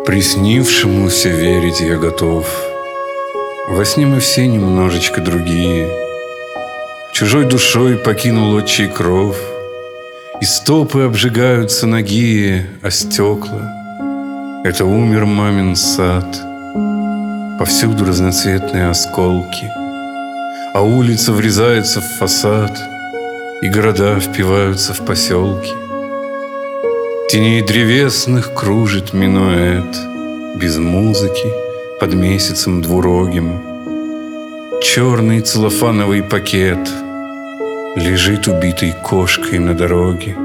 Приснившемуся верить я готов. Во сне мы все немножечко другие. Чужой душой покинул отчий кров, и стопы обжигаются нагие, а стекла — это умер мамин сад. Повсюду разноцветные осколки, а улица врезается в фасад, и города впиваются в поселки. Теней древесных кружит минуэт, без музыки, под месяцем двурогим. Черный целлофановый пакет лежит убитой кошкой на дороге.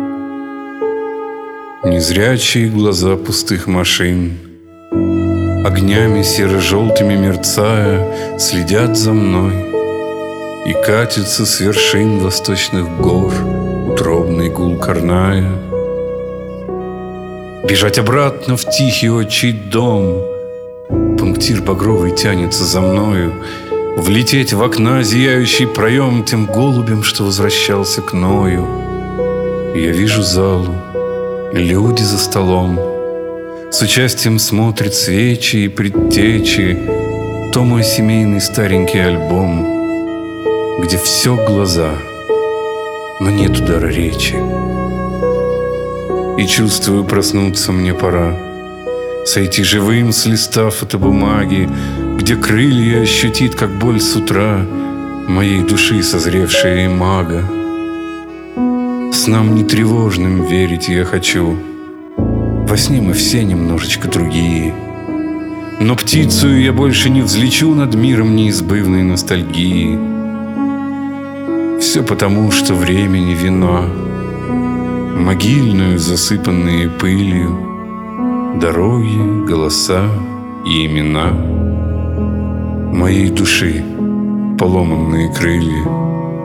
Незрячие глаза пустых машин, огнями серо-желтыми мерцая, следят за мной, и катится с вершин восточных гор утробный гул Карная. Бежать обратно в тихий отчий дом, пунктир багровый тянется за мною, влететь в окна зияющий проем тем голубем, что возвращался к Ною. Я вижу залу, люди за столом, с участием смотрят свечи и предтечи. То мой семейный старенький альбом, где все глаза, но нет удара речи. И чувствую, проснуться мне пора, сойти живым с листа фотобумаги, где крылья ощутит, как боль с утра, моей души созревшая имага. Снам нетревожным верить я хочу, во сне мы все немножечко другие. Но птицею я больше не взлечу над миром неизбывной ностальгии. Все потому, что времени вина, могильную, засыпанные пылью, дороги, голоса и имена моей души, поломанные крылья.